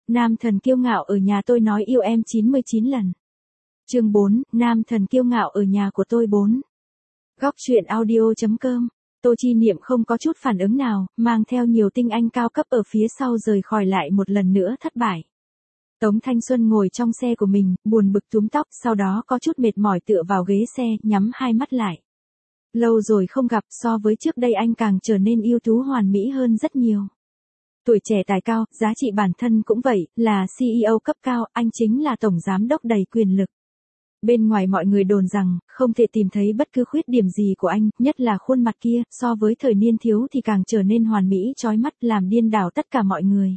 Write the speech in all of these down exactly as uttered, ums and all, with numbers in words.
Nam thần kiêu ngạo ở nhà tôi nói yêu em chín mươi chín lần. Chương bốn, Nam thần kiêu ngạo ở nhà của tôi bốn. Góc truyện audio.com. Tô Chi Niệm không có chút phản ứng nào, mang theo nhiều tinh anh cao cấp ở phía sau rời khỏi lại một lần nữa thất bại. Tống Thanh Xuân ngồi trong xe của mình, buồn bực túm tóc, sau đó có chút mệt mỏi tựa vào ghế xe, nhắm hai mắt lại. Lâu rồi không gặp, so với trước đây anh càng trở nên ưu tú hoàn mỹ hơn rất nhiều. Tuổi trẻ tài cao, giá trị bản thân cũng vậy, là xê e ô cấp cao, anh chính là tổng giám đốc đầy quyền lực. Bên ngoài mọi người đồn rằng, không thể tìm thấy bất cứ khuyết điểm gì của anh, nhất là khuôn mặt kia, so với thời niên thiếu thì càng trở nên hoàn mỹ chói mắt làm điên đảo tất cả mọi người.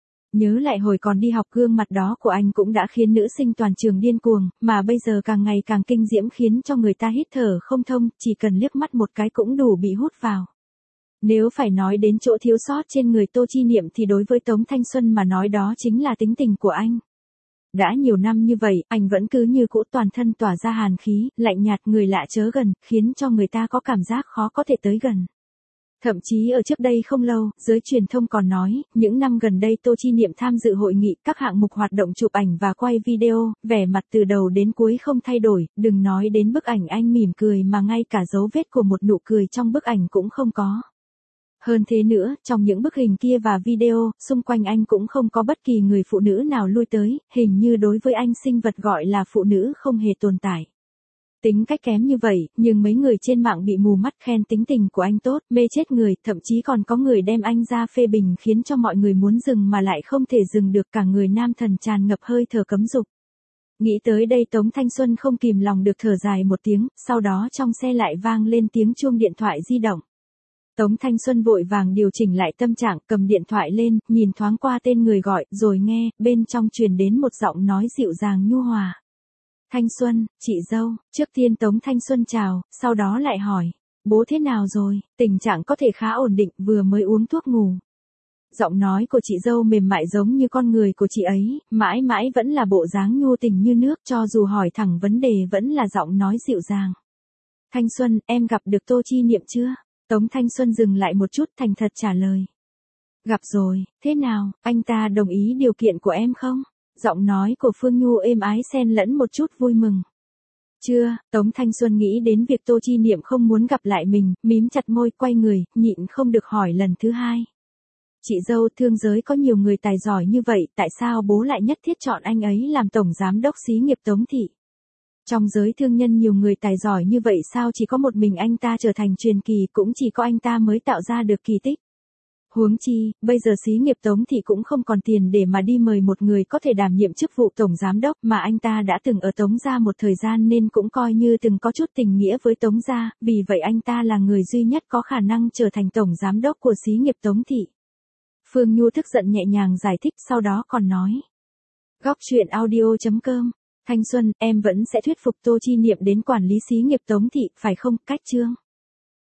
Nhớ lại hồi còn đi học gương mặt đó của anh cũng đã khiến nữ sinh toàn trường điên cuồng, mà bây giờ càng ngày càng kinh diễm khiến cho người ta hít thở không thông, chỉ cần liếc mắt một cái cũng đủ bị hút vào. Nếu phải nói đến chỗ thiếu sót trên người Tô Chi Niệm thì đối với Tống Thanh Xuân mà nói đó chính là tính tình của anh. Đã nhiều năm như vậy, anh vẫn cứ như cũ toàn thân tỏa ra hàn khí, lạnh nhạt người lạ chớ gần, khiến cho người ta có cảm giác khó có thể tới gần. Thậm chí ở trước đây không lâu, giới truyền thông còn nói, những năm gần đây Tô Chi Niệm tham dự hội nghị, các hạng mục hoạt động chụp ảnh và quay video, vẻ mặt từ đầu đến cuối không thay đổi, đừng nói đến bức ảnh anh mỉm cười mà ngay cả dấu vết của một nụ cười trong bức ảnh cũng không có. Hơn thế nữa, trong những bức hình kia và video, xung quanh anh cũng không có bất kỳ người phụ nữ nào lui tới, hình như đối với anh sinh vật gọi là phụ nữ không hề tồn tại. Tính cách kém như vậy, nhưng mấy người trên mạng bị mù mắt khen tính tình của anh tốt, mê chết người, thậm chí còn có người đem anh ra phê bình khiến cho mọi người muốn dừng mà lại không thể dừng được, cả người nam thần tràn ngập hơi thở cấm dục. Nghĩ tới đây Tống Thanh Xuân không kìm lòng được thở dài một tiếng, sau đó trong xe lại vang lên tiếng chuông điện thoại di động. Tống Thanh Xuân vội vàng điều chỉnh lại tâm trạng, cầm điện thoại lên, nhìn thoáng qua tên người gọi, rồi nghe, bên trong truyền đến một giọng nói dịu dàng nhu hòa. Thanh Xuân, chị dâu. Trước tiên Tống Thanh Xuân chào, sau đó lại hỏi, bố thế nào rồi, tình trạng có thể khá ổn định, vừa mới uống thuốc ngủ. Giọng nói của chị dâu mềm mại giống như con người của chị ấy, mãi mãi vẫn là bộ dáng nhu tình như nước, cho dù hỏi thẳng vấn đề vẫn là giọng nói dịu dàng. Thanh Xuân, em gặp được Tô Chi Niệm chưa? Tống Thanh Xuân dừng lại một chút thành thật trả lời. Gặp rồi, thế nào, anh ta đồng ý điều kiện của em không? Giọng nói của Phương Nhu êm ái xen lẫn một chút vui mừng. Chưa, Tống Thanh Xuân nghĩ đến việc Tô Chi Niệm không muốn gặp lại mình, mím chặt môi quay người, nhịn không được hỏi lần thứ hai. Chị dâu, thương giới có nhiều người tài giỏi như vậy, tại sao bố lại nhất thiết chọn anh ấy làm tổng giám đốc xí nghiệp Tống thị? Trong giới thương nhân nhiều người tài giỏi như vậy sao chỉ có một mình anh ta trở thành truyền kỳ, cũng chỉ có anh ta mới tạo ra được kỳ tích. Huống chi, bây giờ xí nghiệp Tống thị cũng không còn tiền để mà đi mời một người có thể đảm nhiệm chức vụ tổng giám đốc, mà anh ta đã từng ở Tống gia một thời gian nên cũng coi như từng có chút tình nghĩa với Tống gia, vì vậy anh ta là người duy nhất có khả năng trở thành tổng giám đốc của xí nghiệp Tống thị. Phương Nhu tức giận nhẹ nhàng giải thích, sau đó còn nói. Góc truyện audio.com. Thanh Xuân, em vẫn sẽ thuyết phục Tô Chi Niệm đến quản lý xí nghiệp Tống thị, phải không? Cách chương.